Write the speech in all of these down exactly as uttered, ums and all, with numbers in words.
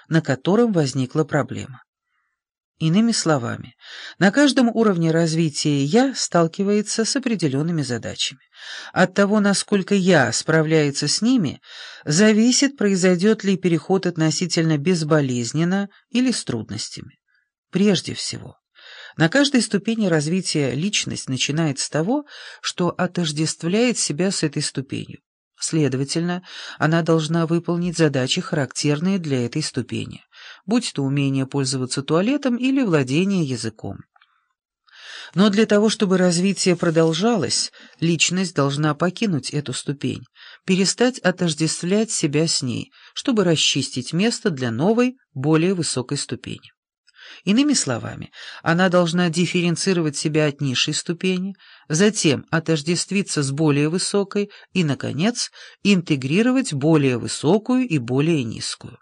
на котором возникла проблема. Иными словами, на каждом уровне развития «я» сталкивается с определенными задачами. От того, насколько «я» справляется с ними, зависит, произойдет ли переход относительно безболезненно или с трудностями. Прежде всего, на каждой ступени развития личность начинает с того, что отождествляет себя с этой ступенью. Следовательно, она должна выполнить задачи, характерные для этой ступени, будь то умение пользоваться туалетом или владение языком. Но для того, чтобы развитие продолжалось, личность должна покинуть эту ступень, перестать отождествлять себя с ней, чтобы расчистить место для новой, более высокой ступени. Иными словами, она должна дифференцировать себя от низшей ступени, затем отождествиться с более высокой и, наконец, интегрировать более высокую и более низкую.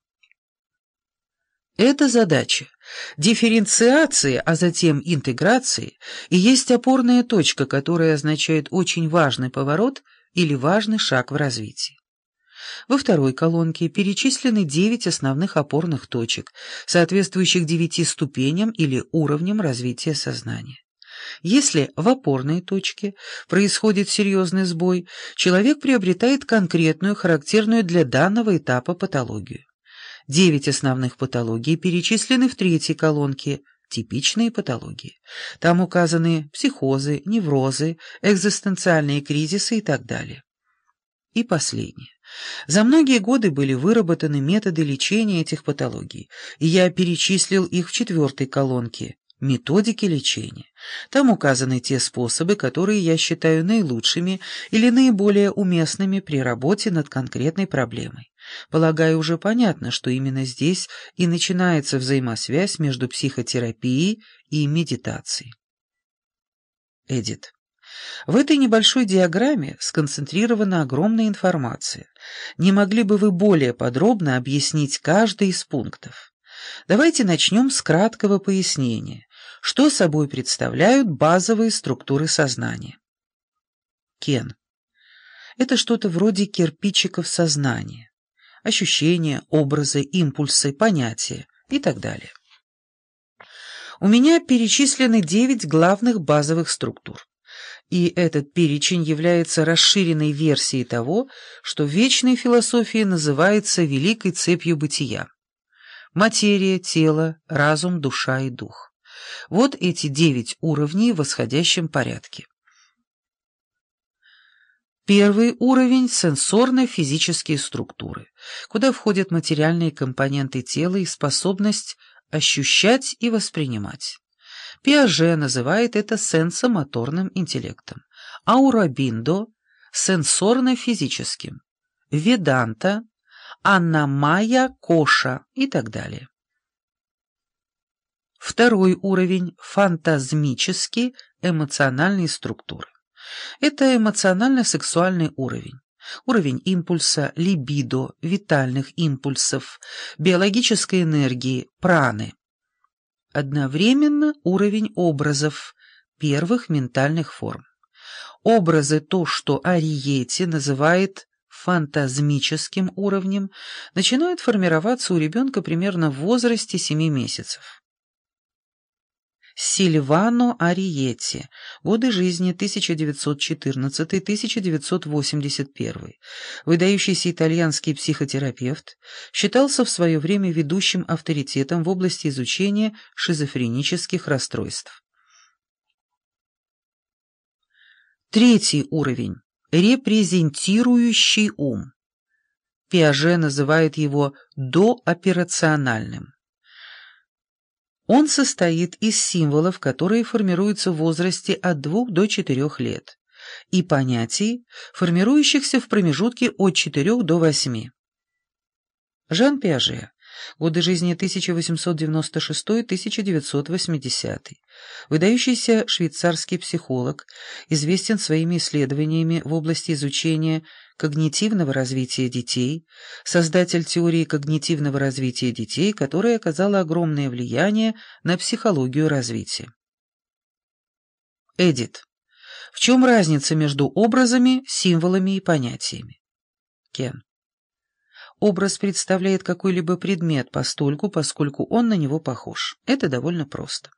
Эта задача дифференциации, а затем интеграции, и есть опорная точка, которая означает очень важный поворот или важный шаг в развитии. Во второй колонке перечислены девять основных опорных точек, соответствующих девяти ступеням или уровням развития сознания. Если в опорной точке происходит серьезный сбой, человек приобретает конкретную, характерную для данного этапа патологию. Девять основных патологий перечислены в третьей колонке «Типичные патологии». Там указаны психозы, неврозы, экзистенциальные кризисы и так далее. И последнее. За многие годы были выработаны методы лечения этих патологий, и я перечислил их в четвертой колонке «Методики лечения». Там указаны те способы, которые я считаю наилучшими или наиболее уместными при работе над конкретной проблемой. Полагаю, уже понятно, что именно здесь и начинается взаимосвязь между психотерапией и медитацией. Эдит. В этой небольшой диаграмме сконцентрирована огромная информация. Не могли бы вы более подробно объяснить каждый из пунктов? Давайте начнем с краткого пояснения, что собой представляют базовые структуры сознания. Кен. Это что-то вроде кирпичиков сознания. Ощущения, образы, импульсы, понятия и так далее. У меня перечислены девять главных базовых структур. И этот перечень является расширенной версией того, что в вечной философии называется великой цепью бытия. Материя, тело, разум, душа и дух. Вот эти девять уровней в восходящем порядке. Первый уровень — сенсорно-физические структуры, куда входят материальные компоненты тела и способность ощущать и воспринимать. Пиаже называет это сенсомоторным интеллектом, Аурабиндо — сенсорно-физическим, Веданта, Аннамайя Коша и так далее. Второй уровень — фантазмические эмоциональные структуры. Это эмоционально-сексуальный уровень, уровень импульса, либидо, витальных импульсов, биологической энергии, праны. Одновременно уровень образов, первых ментальных форм. Образы, то, что Ариетти называет фантазмическим уровнем, начинают формироваться у ребенка примерно в возрасте семи месяцев. Сильвано Ариетти. Годы жизни тысяча девятьсот четырнадцатый — тысяча девятьсот восемьдесят первый. Выдающийся итальянский психотерапевт, считался в свое время ведущим авторитетом в области изучения шизофренических расстройств. Третий уровень. Репрезентирующий ум. Пиаже называет его дооперациональным. Он состоит из символов, которые формируются в возрасте от двух до четырёх лет, и понятий, формирующихся в промежутке от четырёх до восьми. Жан Пиаже. Годы жизни тысяча восемьсот девяносто шестой — тысяча девятьсот восьмидесятый. Выдающийся швейцарский психолог, известен своими исследованиями в области изучения когнитивного развития детей, создатель теории когнитивного развития детей, которая оказала огромное влияние на психологию развития. Эдит. В чем разница между образами, символами и понятиями? Кен. Образ представляет какой-либо предмет постольку, поскольку он на него похож. Это довольно просто.